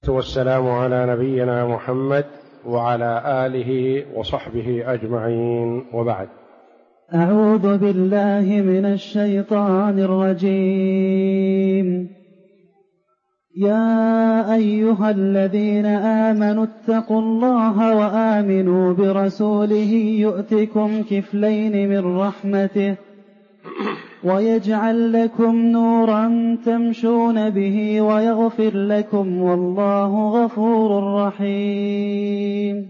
والسلام على نبينا محمد وعلى آله وصحبه أجمعين، وبعد. أعوذ بالله من الشيطان الرجيم. يا أيها الذين آمنوا اتقوا الله وآمنوا برسوله يؤتكم كفلين من رحمته ويجعل لكم نورا تمشون به ويغفر لكم والله غفور رحيم.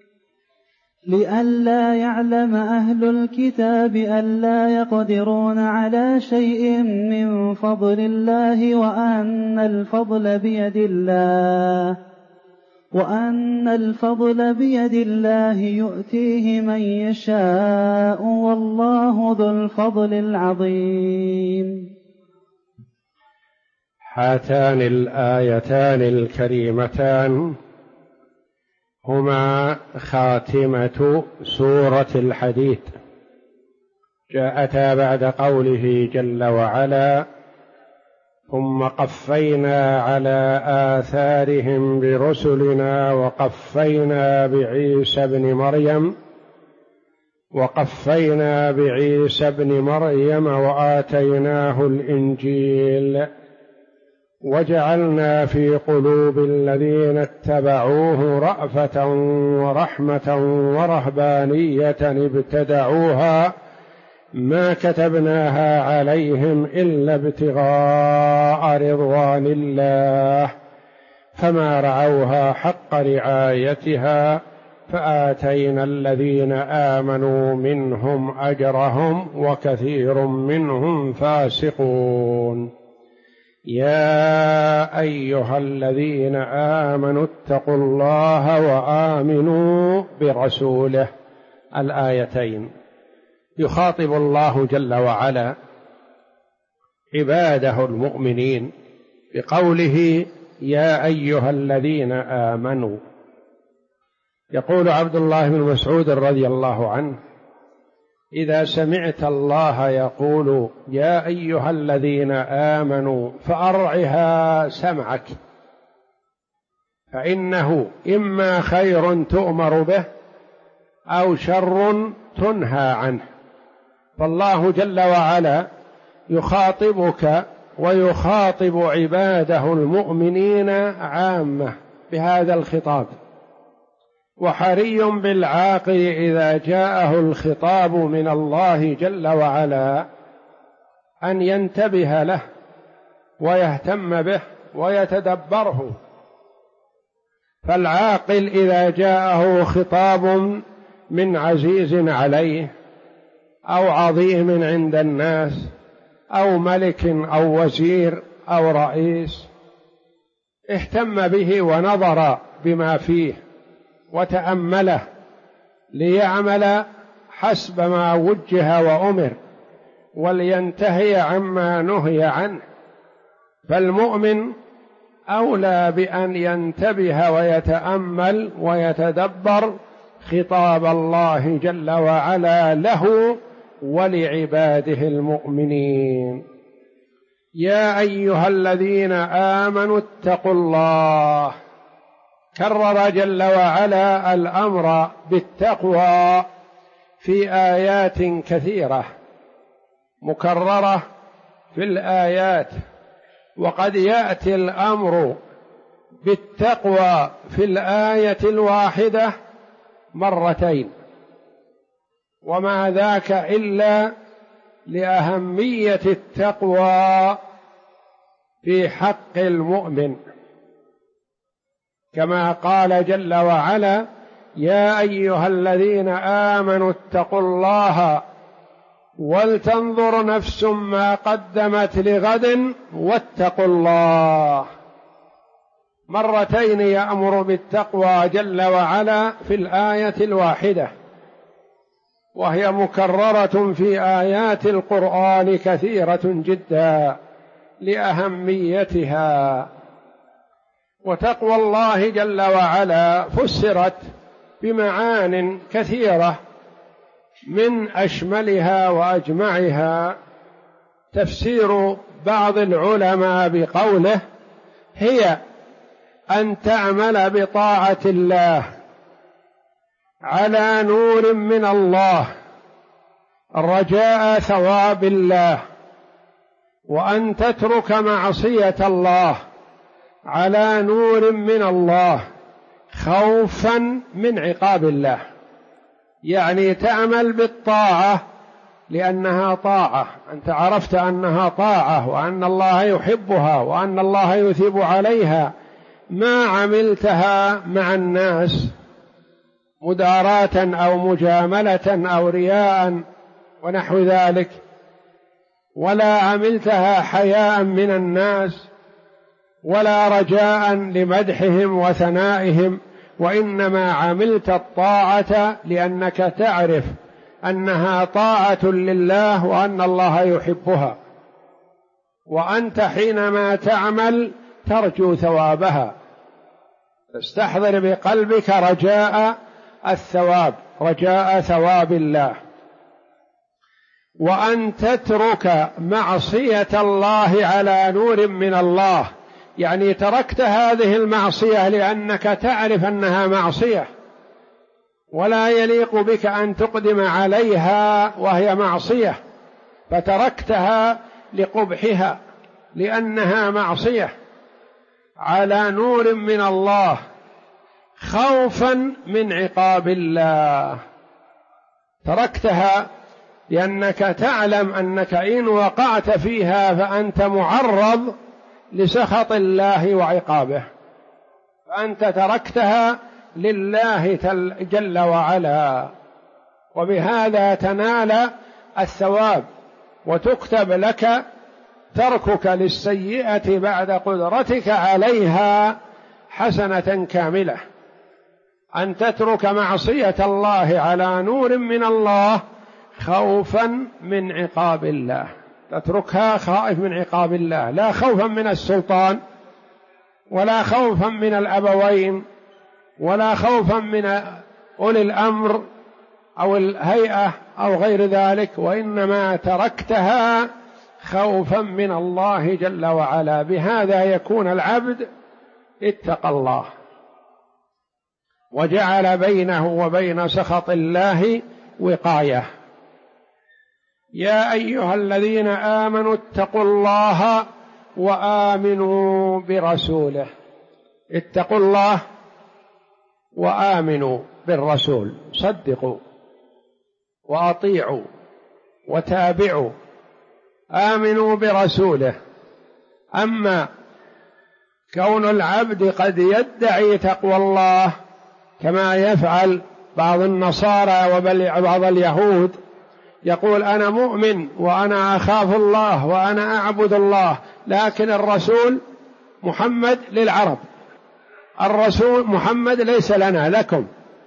لئلا يعلم أهل الكتاب ألا يقدرون على شيء من فضل الله وأن الفضل بيد الله يؤتيه من يشاء والله ذو الفضل العظيم. هاتان الآيتان الكريمتان هما خاتمة سورة الحديد، جاءتا بعد قوله جل وعلا: ثم قفينا على آثارهم برسلنا وقفينا بعيسى ابن مريم وآتيناه الإنجيل وجعلنا في قلوب الذين اتبعوه رأفة ورحمة ورهبانية ابتدعوها ما كتبناها عليهم إلا ابتغاء رضوان الله فما رعوها حق رعايتها فآتينا الذين آمنوا منهم أجرهم وكثير منهم فاسقون. يا أيها الذين آمنوا اتقوا الله وآمنوا برسوله. الآيتين يخاطب الله جل وعلا عباده المؤمنين بقوله: يا أيها الذين آمنوا. يقول عبد الله بن مسعود رضي الله عنه: إذا سمعت الله يقول يا أيها الذين آمنوا فأرعها سمعك، فإنه إما خير تؤمر به أو شر تنهى عنه. فالله جل وعلا يخاطبك ويخاطب عباده المؤمنين عامة بهذا الخطاب، وحري بالعاقل إذا جاءه الخطاب من الله جل وعلا أن ينتبه له ويهتم به ويتدبره. فالعاقل إذا جاءه خطاب من عزيز عليه أو عظيم عند الناس أو ملك أو وزير أو رئيس اهتم به ونظر بما فيه وتأمله ليعمل حسب ما وجه وأمر ولينتهي عما نهي عنه. فالمؤمن أولى بأن ينتبه ويتأمل ويتدبر خطاب الله جل وعلا له ولعباده المؤمنين. يا أيها الذين آمنوا اتقوا الله. كرر جل وعلا الأمر بالتقوى في آيات كثيرة مكررة في الآيات، وقد يأتي الأمر بالتقوى في الآية الواحدة مرتين، وما ذاك إلا لأهمية التقوى في حق المؤمن، كما قال جل وعلا: يا أيها الذين آمنوا اتقوا الله ولتنظر نفس ما قدمت لغد واتقوا الله. مرتين يأمر بالتقوى جل وعلا في الآية الواحدة، وهي مكررة في آيات القرآن كثيرة جدا لأهميتها. وتقوى الله جل وعلا فسرت بمعان كثيرة، من أشملها وأجمعها تفسير بعض العلماء بقوله: هي أن تعمل بطاعة الله على نور من الله رجاء ثواب الله، وأن تترك معصية الله على نور من الله خوفا من عقاب الله. يعني تعمل بالطاعة لأنها طاعة، أنت عرفت أنها طاعة وأن الله يحبها وأن الله يثيب عليها، ما عملتها مع الناس مداراة أو مجاملة أو رياء ونحو ذلك، ولا عملتها حياء من الناس ولا رجاء لمدحهم وثنائهم، وإنما عملت الطاعة لأنك تعرف أنها طاعة لله وأن الله يحبها، وأنت حينما تعمل ترجو ثوابها، تستحضر بقلبك رجاء الثواب، رجاء ثواب الله. وأن تترك معصية الله على نور من الله، يعني تركت هذه المعصية لأنك تعرف أنها معصية ولا يليق بك أن تقدم عليها وهي معصية، فتركتها لقبحها لأنها معصية على نور من الله خوفا من عقاب الله. تركتها لأنك تعلم أنك إن وقعت فيها فأنت معرض لسخط الله وعقابه، فأنت تركتها لله جل وعلا، وبهذا تنال الثواب وتكتب لك تركك للسيئة بعد قدرتك عليها حسنة كاملة. أن تترك معصية الله على نور من الله خوفا من عقاب الله، تتركها خائف من عقاب الله، لا خوفا من السلطان ولا خوفا من الأبوين ولا خوفا من أولي الأمر أو الهيئة أو غير ذلك، وإنما تركتها خوفا من الله جل وعلا. بهذا يكون العبد اتقى الله وجعل بينه وبين سخط الله وقاية. يا أيها الذين آمنوا اتقوا الله وآمنوا برسوله. اتقوا الله وآمنوا بالرسول، صدقوا وأطيعوا وتابعوا، آمنوا برسوله. أما كون العبد قد يدعي تقوى الله كما يفعل بعض النصارى وبعض اليهود، يقول أنا مؤمن وأنا أخاف الله وأنا أعبد الله، لكن الرسول محمد للعرب، الرسول محمد ليس لنا لكم،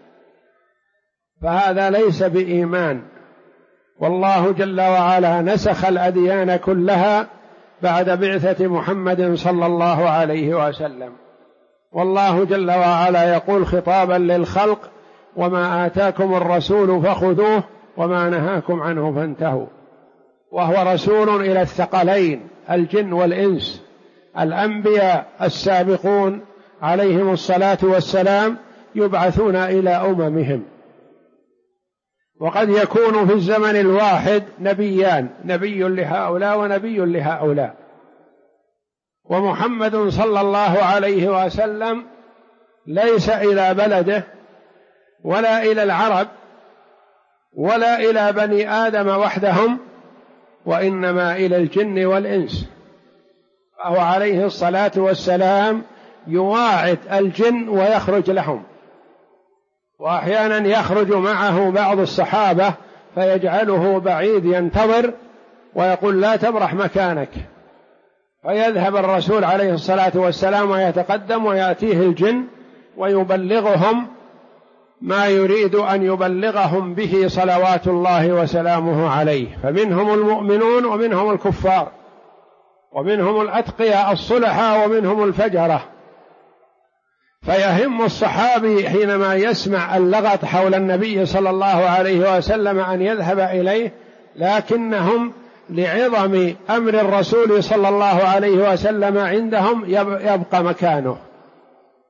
فهذا ليس بإيمان. والله جل وعلا نسخ الأديان كلها بعد بعثة محمد صلى الله عليه وسلم، والله جل وعلا يقول خطابا للخلق وما آتاكم الرسول فخذوه وما نهاكم عنه فانتهوا. وهو رسول إلى الثقلين الجن والإنس، الأنبياء السابقون عليهم الصلاة والسلام يبعثون إلى أممهم، وقد يكون في الزمن الواحد نبيان، نبي لهؤلاء ونبي لهؤلاء. ومحمد صلى الله عليه وسلم ليس إلى بلده ولا إلى العرب ولا إلى بني آدم وحدهم، وإنما إلى الجن والإنس، فهو عليه الصلاة والسلام يواعد الجن ويخرج لهم، وأحيانا يخرج معه بعض الصحابة فيجعله بعيد ينتظر ويقول لا تبرح مكانك، فيذهب الرسول عليه الصلاة والسلام ويتقدم ويأتيه الجن ويبلغهم ما يريد أن يبلغهم به صلوات الله وسلامه عليه. فمنهم المؤمنون ومنهم الكفار، ومنهم الأتقياء الصلحاء ومنهم الفجرة. فيهم الصحابي حينما يسمع اللغط حول النبي صلى الله عليه وسلم أن يذهب إليه، لكنهم لعظم أمر الرسول صلى الله عليه وسلم عندهم يبقى مكانه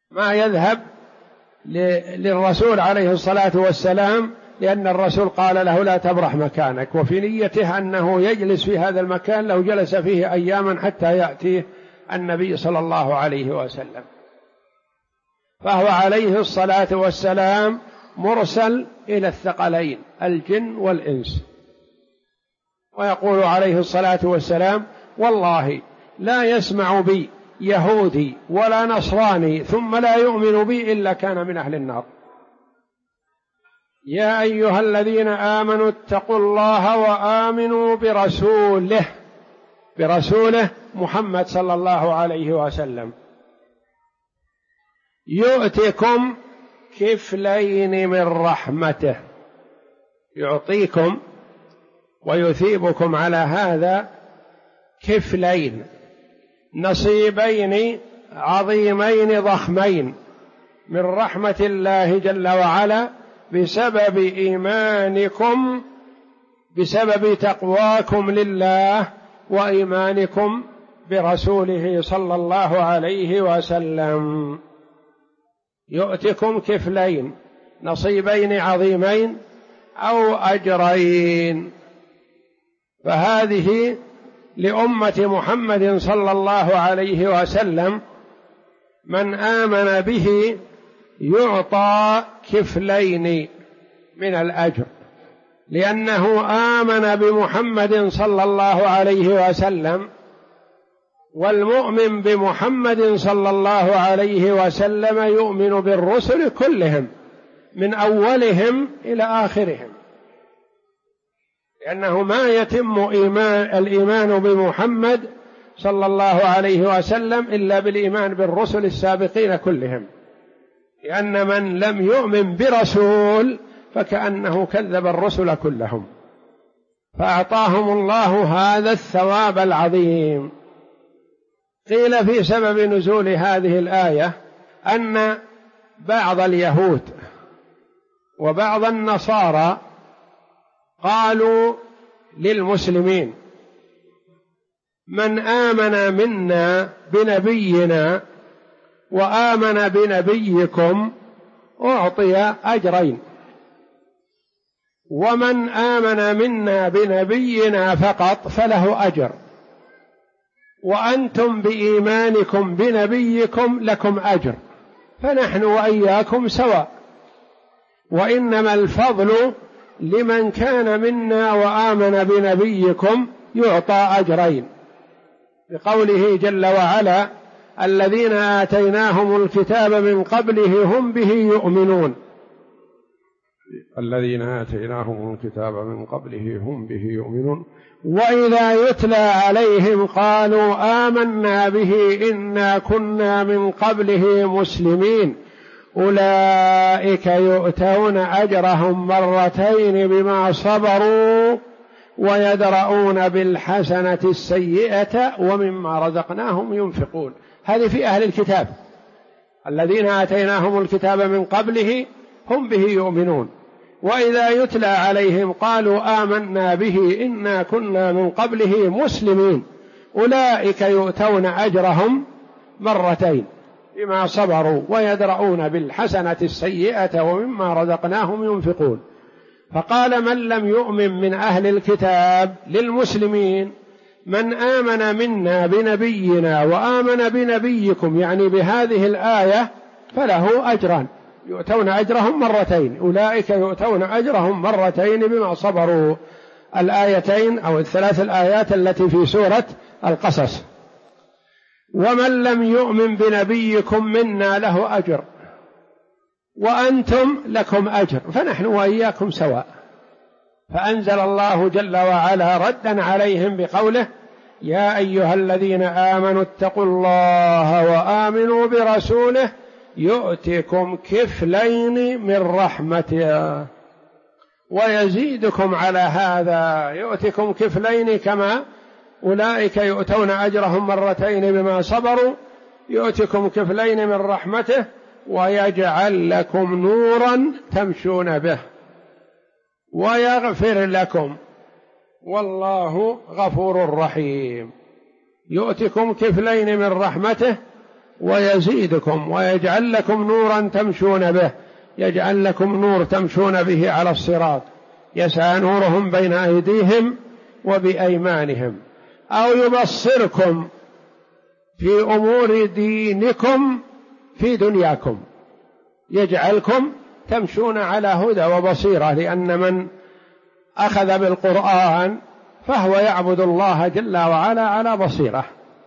ما يذهب للرسول عليه الصلاة والسلام، لأن الرسول قال له لا تبرح مكانك، وفي نيته أنه يجلس في هذا المكان لو جلس فيه أياما حتى يأتيه النبي صلى الله عليه وسلم. فهو عليه الصلاة والسلام مرسل إلى الثقلين الجن والإنس. ويقول عليه الصلاة والسلام والله لا يسمع بي يهودي ولا نصراني ثم لا يؤمن بي إلا كان من أهل النار. يا أيها الذين آمنوا اتقوا الله وآمنوا برسوله محمد صلى الله عليه وسلم يؤتكم كفلين من رحمته، يعطيكم ويثيبكم على هذا كفلين، نصيبين عظيمين ضخمين من رحمة الله جل وعلا بسبب إيمانكم، بسبب تقواكم لله وإيمانكم برسوله صلى الله عليه وسلم. يؤتكم كفلين، نصيبين عظيمين أو أجرين. فهذه لأمة محمد صلى الله عليه وسلم من آمن به يعطى كفلين من الأجر، لأنه آمن بمحمد صلى الله عليه وسلم، والمؤمن بمحمد صلى الله عليه وسلم يؤمن بالرسل كلهم من أولهم إلى آخرهم، لأنه ما يتم الإيمان بمحمد صلى الله عليه وسلم إلا بالإيمان بالرسل السابقين كلهم، لأن من لم يؤمن برسول فكأنه كذب الرسل كلهم، فأعطاهم الله هذا الثواب العظيم. قيل في سبب نزول هذه الآية أن بعض اليهود وبعض النصارى قالوا للمسلمين من آمن منا بنبينا وآمن بنبيكم أعطي أجرين، ومن آمن منا بنبينا فقط فله أجر، وأنتم بإيمانكم بنبيكم لكم أجر، فنحن وإياكم سواء، وإنما الفضل لمن كان منا وآمن بنبيكم يعطى أجرين، بقوله جل وعلا الذين آتيناهم الكتاب من قبله هم به يؤمنون. الذين آتيناهم الكتاب من قبله هم به يؤمنون وإذا يتلى عليهم قالوا آمنا به إنا كنا من قبله مسلمين أولئك يؤتون أجرهم مرتين بما صبروا ويدرؤون بالحسنة السيئة ومما رزقناهم ينفقون. هذه في أهل الكتاب، الذين آتيناهم الكتاب من قبله هم به يؤمنون، وإذا يتلى عليهم قالوا آمنا به إنا كنا من قبله مسلمين أولئك يؤتون أجرهم مرتين بما صبروا ويدرؤون بالحسنة السيئة ومما رزقناهم ينفقون. فقال من لم يؤمن من أهل الكتاب للمسلمين من آمن منا بنبينا وآمن بنبيكم، يعني بهذه الآية، فله أجران يؤتون أجرهم مرتين، أولئك يؤتون أجرهم مرتين بما صبروا. الآيتين أو الثلاث الآيات التي في سورة القصص. ومن لم يؤمن بنبيكم منا له أجر وأنتم لكم أجر، فنحن وإياكم سواء. فأنزل الله جل وعلا ردا عليهم بقوله يا أيها الذين آمنوا اتقوا الله وآمنوا برسوله يؤتكم كفلين من رحمته ويزيدكم على هذا، يؤتكم كفلين كما أولئك يؤتون أجرهم مرتين بما صبروا، يؤتكم كفلين من رحمته ويجعل لكم نورا تمشون به ويغفر لكم والله غفور رحيم. يؤتكم كفلين من رحمته ويزيدكم ويجعل لكم نورا تمشون به، يجعل لكم نور تمشون به على الصراط، يسعى نورهم بين أيديهم وبأيمانهم، أو يبصركم في أمور دينكم في دنياكم، يجعلكم تمشون على هدى وبصيرة، لأن من أخذ بالقرآن فهو يعبد الله جل وعلا على بصيرة،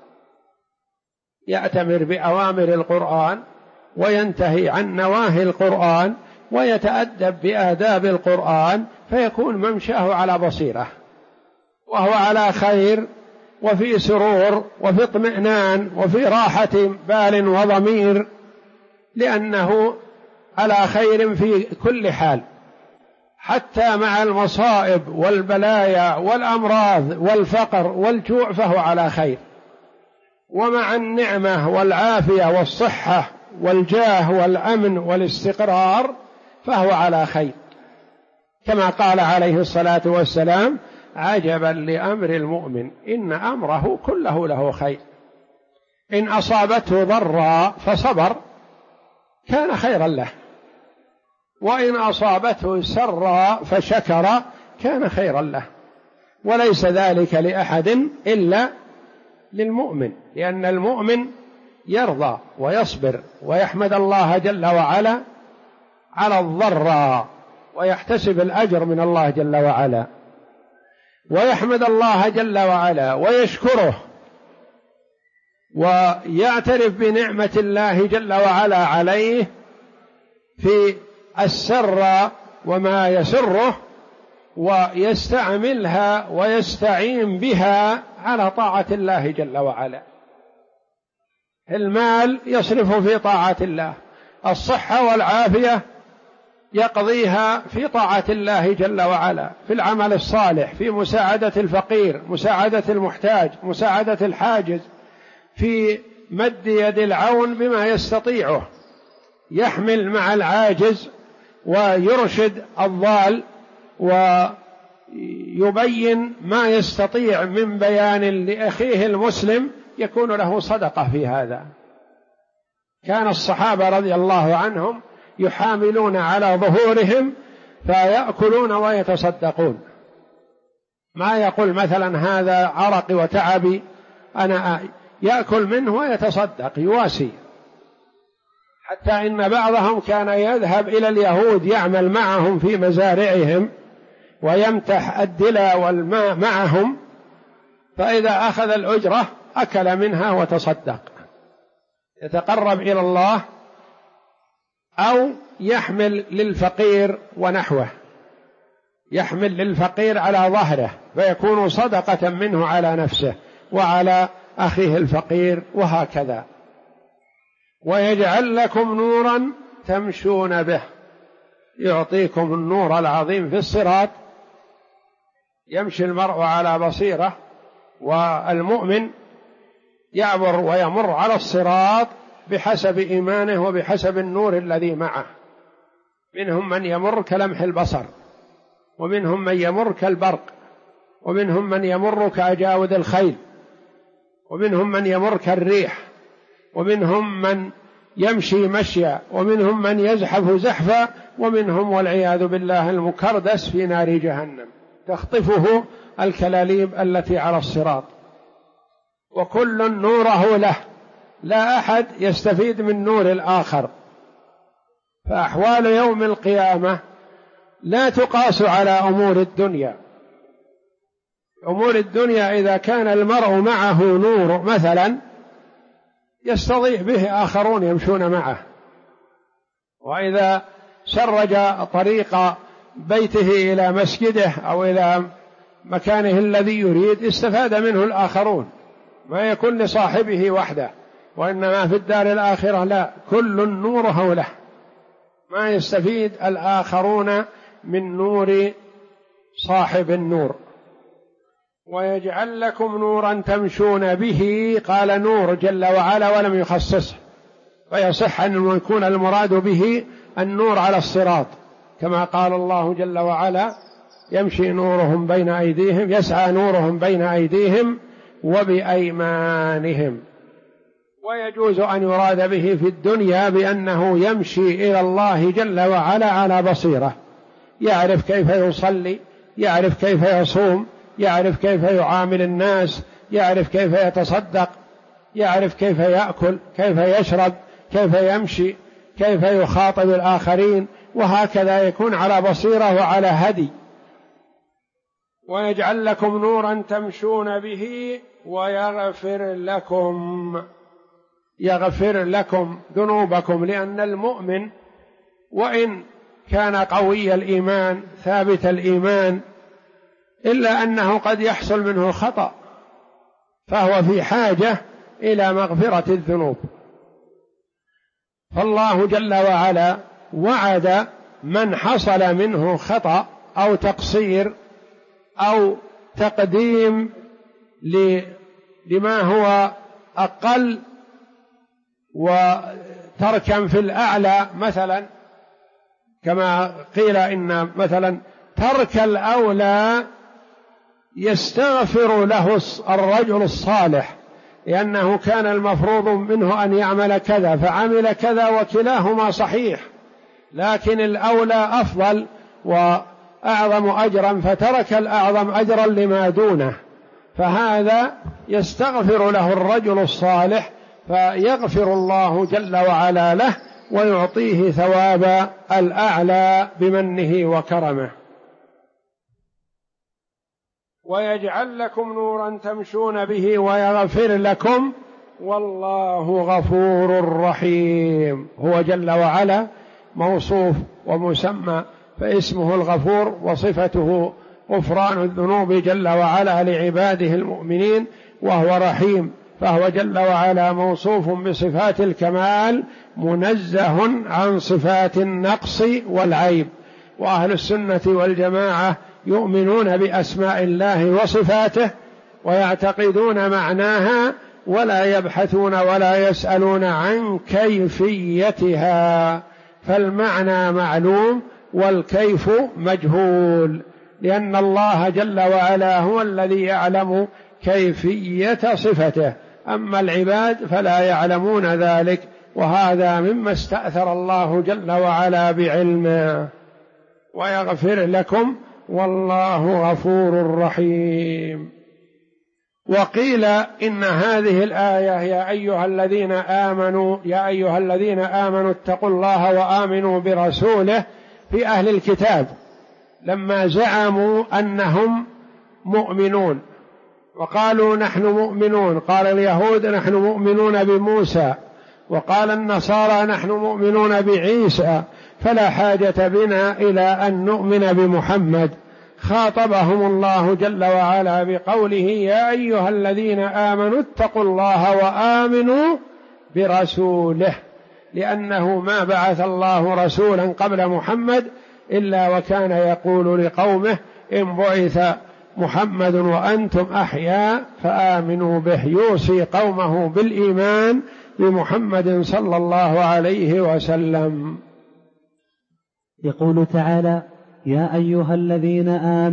يأتمر بأوامر القرآن وينتهي عن نواهي القرآن ويتأدب بآداب القرآن، فيكون ممشاه على بصيرة، وهو على خير وفي سرور وفي اطمئنان وفي راحة بال وضمير، لأنه على خير في كل حال، حتى مع المصائب والبلايا والأمراض والفقر والجوع فهو على خير، ومع النعمة والعافية والصحة والجاه والأمن والاستقرار فهو على خير، كما قال عليه الصلاة والسلام: عجبا لأمر المؤمن إن أمره كله له خير، إن أصابته ضراء فصبر كان خيرا له، وإن أصابته سراء فشكر كان خيرا له، وليس ذلك لأحد إلا للمؤمن، لأن المؤمن يرضى ويصبر ويحمد الله جل وعلا على الضراء ويحتسب الأجر من الله جل وعلا، ويحمد الله جل وعلا ويشكره ويعترف بنعمة الله جل وعلا عليه في السر وما يسره، ويستعملها ويستعين بها على طاعة الله جل وعلا. المال يصرف في طاعة الله، الصحة والعافية يقضيها في طاعة الله جل وعلا، في العمل الصالح، في مساعدة الفقير، مساعدة المحتاج، مساعدة الحاجز، في مد يد العون بما يستطيعه، يحمل مع العاجز ويرشد الضال ويبين ما يستطيع من بيان لأخيه المسلم، يكون له صدقة في هذا. كان الصحابة رضي الله عنهم يحاملون على ظهورهم فيأكلون ويتصدقون، ما يقول مثلا هذا عرقي وتعبي أنا يأكل منه ويتصدق يواسي، حتى إن بعضهم كان يذهب إلى اليهود يعمل معهم في مزارعهم ويمتح الدلى والماء معهم، فإذا أخذ الأجرة أكل منها وتصدق، يتقرب إلى الله، أو يحمل للفقير ونحوه، يحمل للفقير على ظهره فيكون صدقة منه على نفسه وعلى أخيه الفقير، وهكذا. ويجعل لكم نورا تمشون به، يعطيكم النور العظيم في الصراط، يمشي المرء على بصيرة، والمؤمن يعبر ويمر على الصراط بحسب إيمانه وبحسب النور الذي معه، منهم من يمر كلمح البصر، ومنهم من يمر كالبرق، ومنهم من يمر كأجاود الخيل، ومنهم من يمر كالريح، ومنهم من يمشي مشيا، ومنهم من يزحف زحفا، ومنهم والعياذ بالله المكردس في نار جهنم تخطفه الكلاليب التي على الصراط، وكل نوره له، لا أحد يستفيد من نور الآخر. فأحوال يوم القيامة لا تقاس على أمور الدنيا. أمور الدنيا إذا كان المرء معه نور مثلا يستضيء به آخرون يمشون معه، وإذا سرج طريق بيته إلى مسجده أو إلى مكانه الذي يريد استفاد منه الآخرون، ما يكون لصاحبه وحده، وإنما في الدار الآخرة لا، كل نوره له، ما يستفيد الآخرون من نور صاحب النور. ويجعل لكم نورا تمشون به، قال نور جل وعلا ولم يخصصه، فيصح أن يكون المراد به النور على الصراط، كما قال الله جل وعلا: يمشي نورهم بين أيديهم، يسعى نورهم بين أيديهم وبأيمانهم. ويجوز أن يراد به في الدنيا بأنه يمشي إلى الله جل وعلا على بصيرة، يعرف كيف يصلي، يعرف كيف يصوم، يعرف كيف يعامل الناس، يعرف كيف يتصدق، يعرف كيف يأكل، كيف يشرب، كيف يمشي، كيف يخاطب الآخرين، وهكذا يكون على بصيرة وعلى هدي. ويجعل لكم نورا تمشون به يغفر لكم ذنوبكم، لأن المؤمن وإن كان قوي الإيمان ثابت الإيمان إلا أنه قد يحصل منه خطأ، فهو في حاجة إلى مغفرة الذنوب. فالله جل وعلا وعد من حصل منه خطأ أو تقصير أو تقديم لما هو أقل وتركا في الأعلى، مثلا كما قيل إن مثلا ترك الأولى يستغفر له الرجل الصالح لأنه كان المفروض منه أن يعمل كذا فعمل كذا وكلاهما صحيح، لكن الأولى أفضل وأعظم أجرا فترك الأعظم أجرا لما دونه، فهذا يستغفر له الرجل الصالح فيغفر الله جل وعلا له ويعطيه ثواب الأعلى بمنه وكرمه. ويجعل لكم نورا تمشون به ويغفر لكم والله غفور رحيم. هو جل وعلا موصوف ومسمى فاسمه الغفور وصفته غفران الذنوب جل وعلا لعباده المؤمنين، وهو رحيم، فهو جل وعلا موصوف بصفات الكمال منزه عن صفات النقص والعيب. وأهل السنة والجماعة يؤمنون بأسماء الله وصفاته ويعتقدون معناها ولا يبحثون ولا يسألون عن كيفيتها، فالمعنى معلوم والكيف مجهول، لأن الله جل وعلا هو الذي يعلم كيفية صفته، أما العباد فلا يعلمون ذلك، وهذا مما استأثر الله جل وعلا بعلمه. ويغفر لكم والله غفور رحيم. وقيل إن هذه الآية يا أيها الذين آمنوا اتقوا الله وآمنوا برسوله في أهل الكتاب لما زعموا أنهم مؤمنون وقالوا نحن مؤمنون، قال اليهود نحن مؤمنون بموسى، وقال النصارى نحن مؤمنون بعيسى، فلا حاجة بنا إلى أن نؤمن بمحمد. خاطبهم الله جل وعلا بقوله يا أيها الذين آمنوا اتقوا الله وآمنوا برسوله، لأنه ما بعث الله رسولا قبل محمد إلا وكان يقول لقومه إن بعث محمد وأنتم أحياء فآمنوا به، يوصي قومه بالإيمان بمحمد صلى الله عليه وسلم. يقول تعالى يا أيها الذين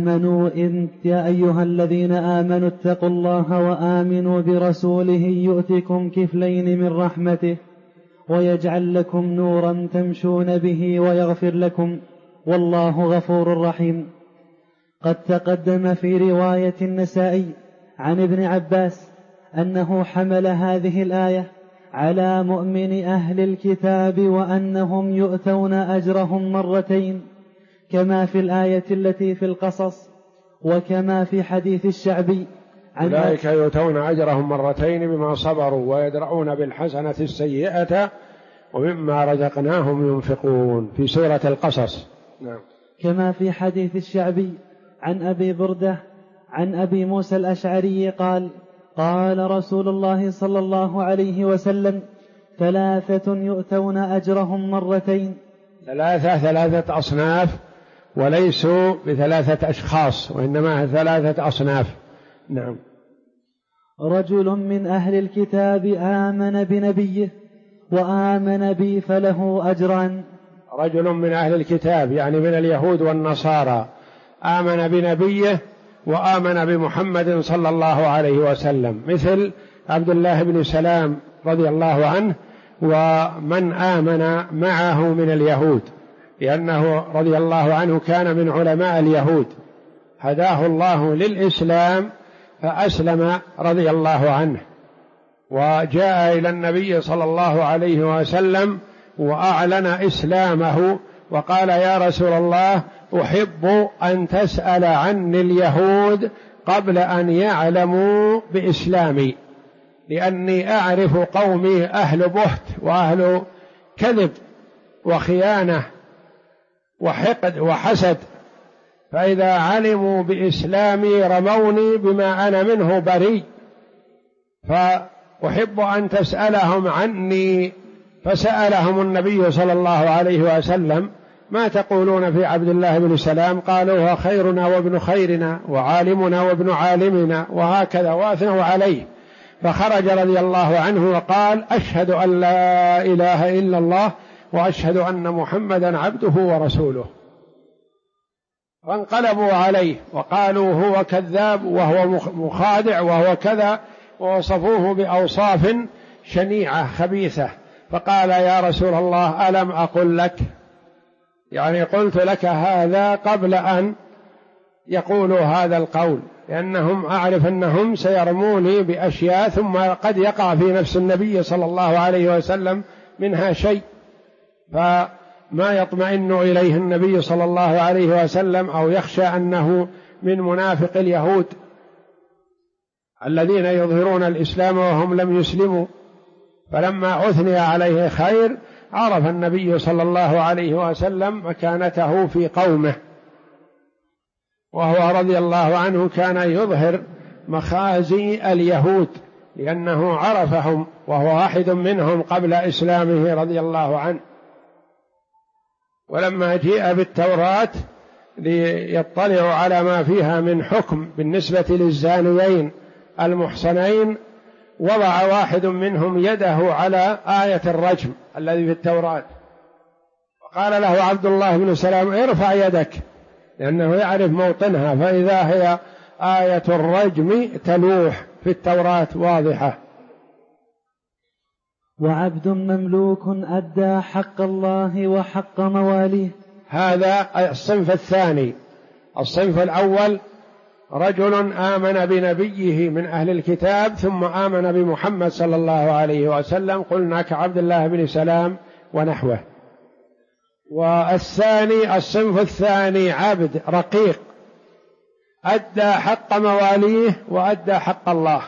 آمنوا اتقوا الله وآمنوا برسوله يؤتكم كفلين من رحمته ويجعل لكم نورا تمشون به ويغفر لكم والله غفور رحيم. قد تقدم في رواية النسائي عن ابن عباس أنه حمل هذه الآية على مؤمن أهل الكتاب وأنهم يؤتون أجرهم مرتين، كما في الآية التي في القصص وكما في حديث الشعبي أولئك يؤتون أجرهم مرتين بما صبروا ويدرؤون بالحسنة السيئة ومما رزقناهم ينفقون في سورة القصص. نعم. كما في حديث الشعبي عن أبي بردة عن أبي موسى الأشعري قال قال رسول الله صلى الله عليه وسلم 3 يؤتون أجرهم مرتين. 3 أصناف، وليسوا ب3 أشخاص وإنما 3 أصناف. نعم. رجل من أهل الكتاب آمن بنبيه وآمن بي فله أجران. رجل من أهل الكتاب يعني من اليهود والنصارى آمن بنبيه وآمن بمحمد صلى الله عليه وسلم، مثل عبد الله بن سلام رضي الله عنه ومن آمن معه من اليهود، لأنه رضي الله عنه كان من علماء اليهود، هداه الله للإسلام فأسلم رضي الله عنه، وجاء إلى النبي صلى الله عليه وسلم وأعلن إسلامه وقال: يا رسول الله، أحب أن تسأل عني اليهود قبل أن يعلموا بإسلامي، لأني أعرف قومي أهل بهت وأهل كذب وخيانة وحقد وحسد، فإذا علموا بإسلامي رموني بما أنا منه بريء، فأحب أن تسألهم عني. فسألهم النبي صلى الله عليه وسلم: ما تقولون في عبد الله بن سلام؟ قالوا: هو خيرنا وابن خيرنا وعالمنا وابن عالمنا، وهكذا، وأثنوا عليه. فخرج رضي الله عنه وقال: أشهد أن لا إله إلا الله وأشهد أن محمدا عبده ورسوله. فانقلبوا عليه وقالوا: هو كذاب وهو مخادع وهو كذا، ووصفوه بأوصاف شنيعة خبيثة. فقال: يا رسول الله، ألم أقل لك؟ يعني قلت لك هذا قبل أن يقولوا هذا القول، لأنهم أعرف أنهم سيرموني بأشياء ثم قد يقع في نفس النبي صلى الله عليه وسلم منها شيء، فما يطمئن إليه النبي صلى الله عليه وسلم، أو يخشى أنه من منافق اليهود الذين يظهرون الإسلام وهم لم يسلموا. فلما أثني عليه خير عرف النبي صلى الله عليه وسلم مكانته في قومه، وهو رضي الله عنه كان يظهر مخازي اليهود لأنه عرفهم، وهو واحد منهم قبل إسلامه رضي الله عنه. ولما جيء بالتوراة ليطلعوا على ما فيها من حكم بالنسبة للزانيين المحصنين، وضع واحد منهم يده على آية الرجم الذي في التوراة، وقال له عبد الله بن سلام: ارفع يدك، لأنه يعرف موطنها، فإذا هي آية الرجم تلوح في التوراة واضحة. وعبد مملوك أدى حق الله وحق مواليه. هذا الصنف الثاني. الصنف الأول رجل آمن بنبيه من أهل الكتاب ثم آمن بمحمد صلى الله عليه وسلم، قلنا كعبد الله بن سلام ونحوه. والثاني الصنف الثاني عبد رقيق أدى حق مواليه وأدى حق الله،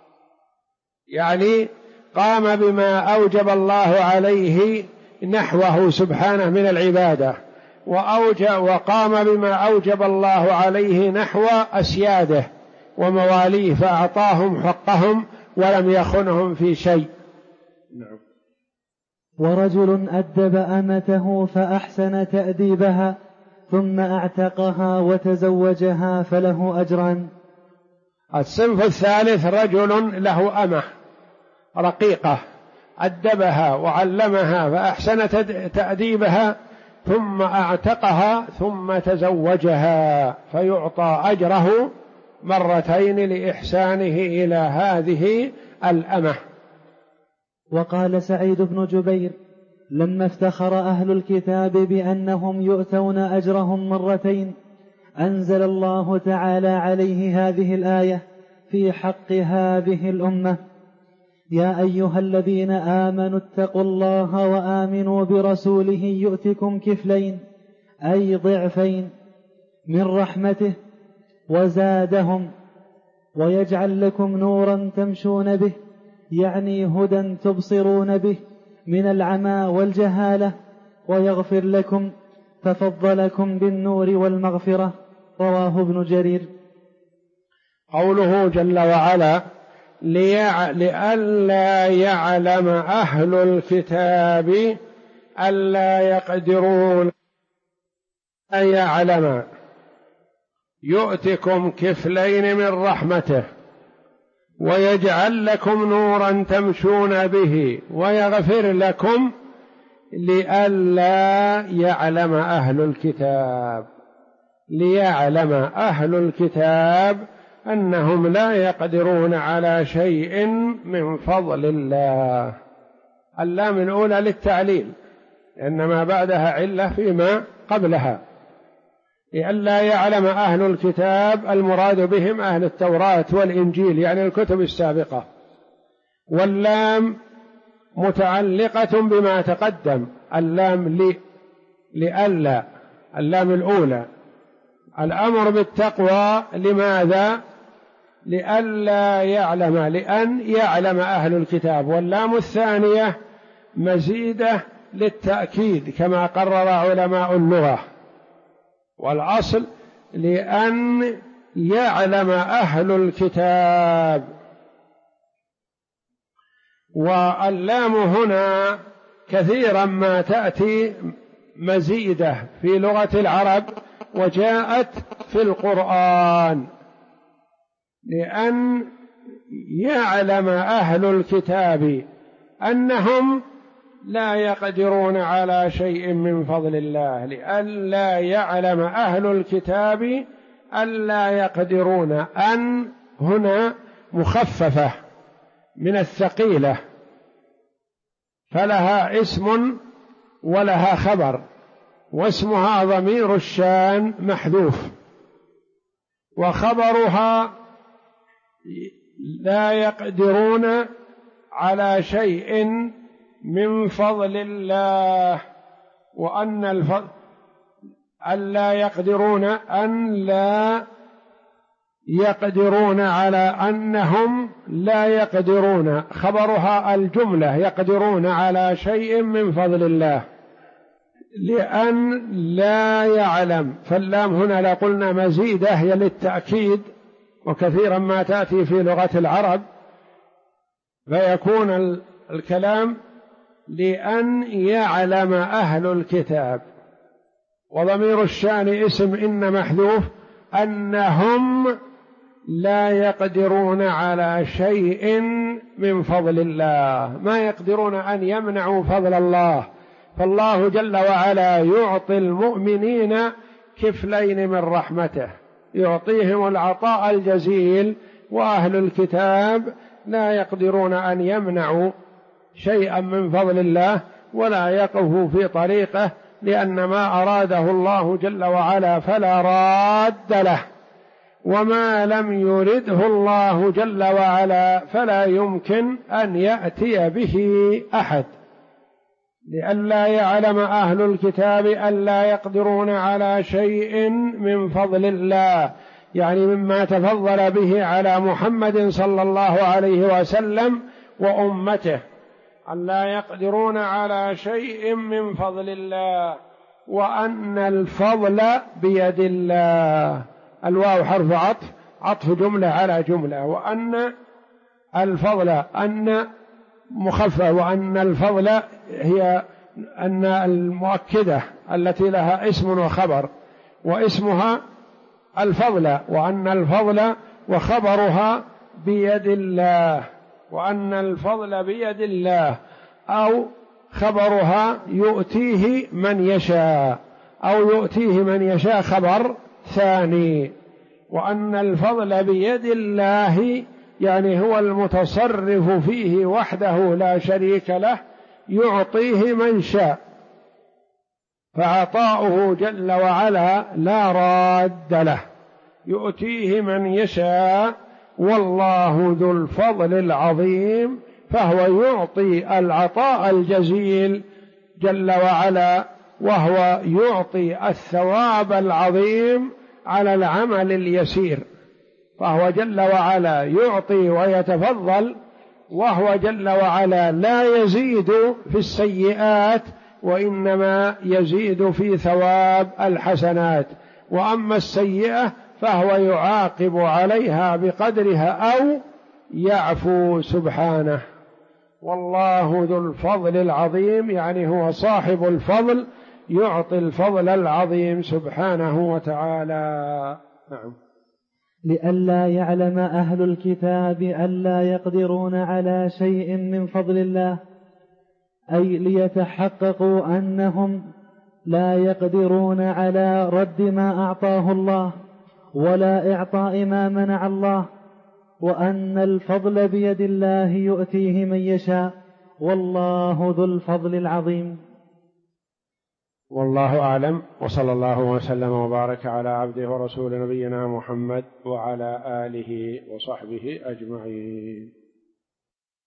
يعني قام بما أوجب الله عليه نحوه سبحانه من العبادة، وقام بما أوجب الله عليه نحو أسياده ومواليه، فأعطاهم حقهم ولم يخنهم في شيء. نعم. ورجل أدب أمته فأحسن تأديبها ثم أعتقها وتزوجها فله أجران. الصنف الثالث رجل له أمة رقيقة أدبها وعلمها فأحسن تأديبها ثم أعتقها ثم تزوجها، فيعطى أجره مرتين لإحسانه إلى هذه الأمة. وقال سعيد بن جبير: لما افتخر أهل الكتاب بأنهم يؤتون أجرهم مرتين أنزل الله تعالى عليه هذه الآية في حق هذه الأمة: يا أيها الذين آمنوا اتقوا الله وآمنوا برسوله يؤتكم كفلين أي ضعفين من رحمته وزادهم ويجعل لكم نورا تمشون به، يعني هدى تبصرون به من العمى والجهالة، ويغفر لكم ففضلكم بالنور والمغفرة. رواه ابن جرير. قوله جل وعلا: لئلا يعلم أهل الكتاب ألا يقدرون أن يعلم يؤتكم كفلين من رحمته ويجعل لكم نورا تمشون به ويغفر لكم. لئلا يعلم أهل الكتاب، ليعلم أهل الكتاب أنهم لا يقدرون على شيء من فضل الله. اللام الأولى للتعليل، إنما بعدها علة فيما قبلها، لئلا يعلم أهل الكتاب المراد بهم أهل التوراة والإنجيل يعني الكتب السابقة. واللام متعلقة بما تقدم، اللام لئلا، اللام الأولى الأمر بالتقوى. لماذا؟ لئلا يعلم، لأن يعلم أهل الكتاب. واللام الثانية مزيدة للتأكيد كما قرر علماء اللغة، والأصل لأن يعلم أهل الكتاب. واللام هنا كثيرا ما تأتي مزيدة في لغة العرب، وجاءت في القرآن، لأن يعلم أهل الكتاب أنهم لا يقدرون على شيء من فضل الله، لئلا يعلم أهل الكتاب ألا يقدرون. أن هنا مخففة من الثقيلة، فلها اسم ولها خبر، واسمها ضمير الشان محذوف، وخبرها لا يقدرون على شيء من فضل الله. وأن الفضل ألا يقدرون، أن لا يقدرون على أنهم لا يقدرون، خبرها الجملة يقدرون على شيء من فضل الله، لأن لا يعلم. فاللام هنا لا قلنا مزيدة هي للتأكيد، وكثيرا ما تأتي في لغة العرب، فيكون الكلام لأن يعلم أهل الكتاب. وضمير الشان اسم إن محذوف، أنهم لا يقدرون على شيء من فضل الله، ما يقدرون أن يمنعوا فضل الله. فالله جل وعلا يعطي المؤمنين كفلين من رحمته، يعطيهم العطاء الجزيل، وأهل الكتاب لا يقدرون أن يمنعوا شيئا من فضل الله ولا يقفوا في طريقه، لأن ما أراده الله جل وعلا فلا راد له، وما لم يرده الله جل وعلا فلا يمكن أن يأتي به أحد. لئلا يعلم أهل الكتاب ألا يقدرون على شيء من فضل الله، يعني مما تفضل به على محمد صلى الله عليه وسلم وأمته، ألا يقدرون على شيء من فضل الله، وأن الفضل بيد الله. الواو حرف عطف، عطف جملة على جملة. وأن الفضل أن مخفف، وأن الفضل هي أن المؤكدة التي لها اسم وخبر، واسمها الفضل، وأن الفضل وخبرها بيد الله، وأن الفضل بيد الله، أو خبرها يؤتيه من يشاء، أو يؤتيه من يشاء خبر ثاني. وأن الفضل بيد الله يعني هو المتصرف فيه وحده لا شريك له، يعطيه من شاء، فعطاؤه جل وعلا لا راد له، يؤتيه من يشاء، والله ذو الفضل العظيم، فهو يعطي العطاء الجزيل جل وعلا، وهو يعطي الثواب العظيم على العمل اليسير. فهو جل وعلا يعطي ويتفضل، وهو جل وعلا لا يزيد في السيئات، وإنما يزيد في ثواب الحسنات. وأما السيئة فهو يعاقب عليها بقدرها أو يعفو سبحانه. والله ذو الفضل العظيم، يعني هو صاحب الفضل، يعطي الفضل العظيم سبحانه وتعالى. نعم. لئلا يعلم أهل الكتاب ألا يقدرون على شيء من فضل الله، أي ليتحققوا أنهم لا يقدرون على رد ما أعطاه الله، ولا إعطاء ما منع الله، وأن الفضل بيد الله يؤتيه من يشاء، والله ذو الفضل العظيم. والله أعلم، وصلى الله وسلم وبارك على عبده ورسول نبينا محمد وعلى آله وصحبه أجمعين.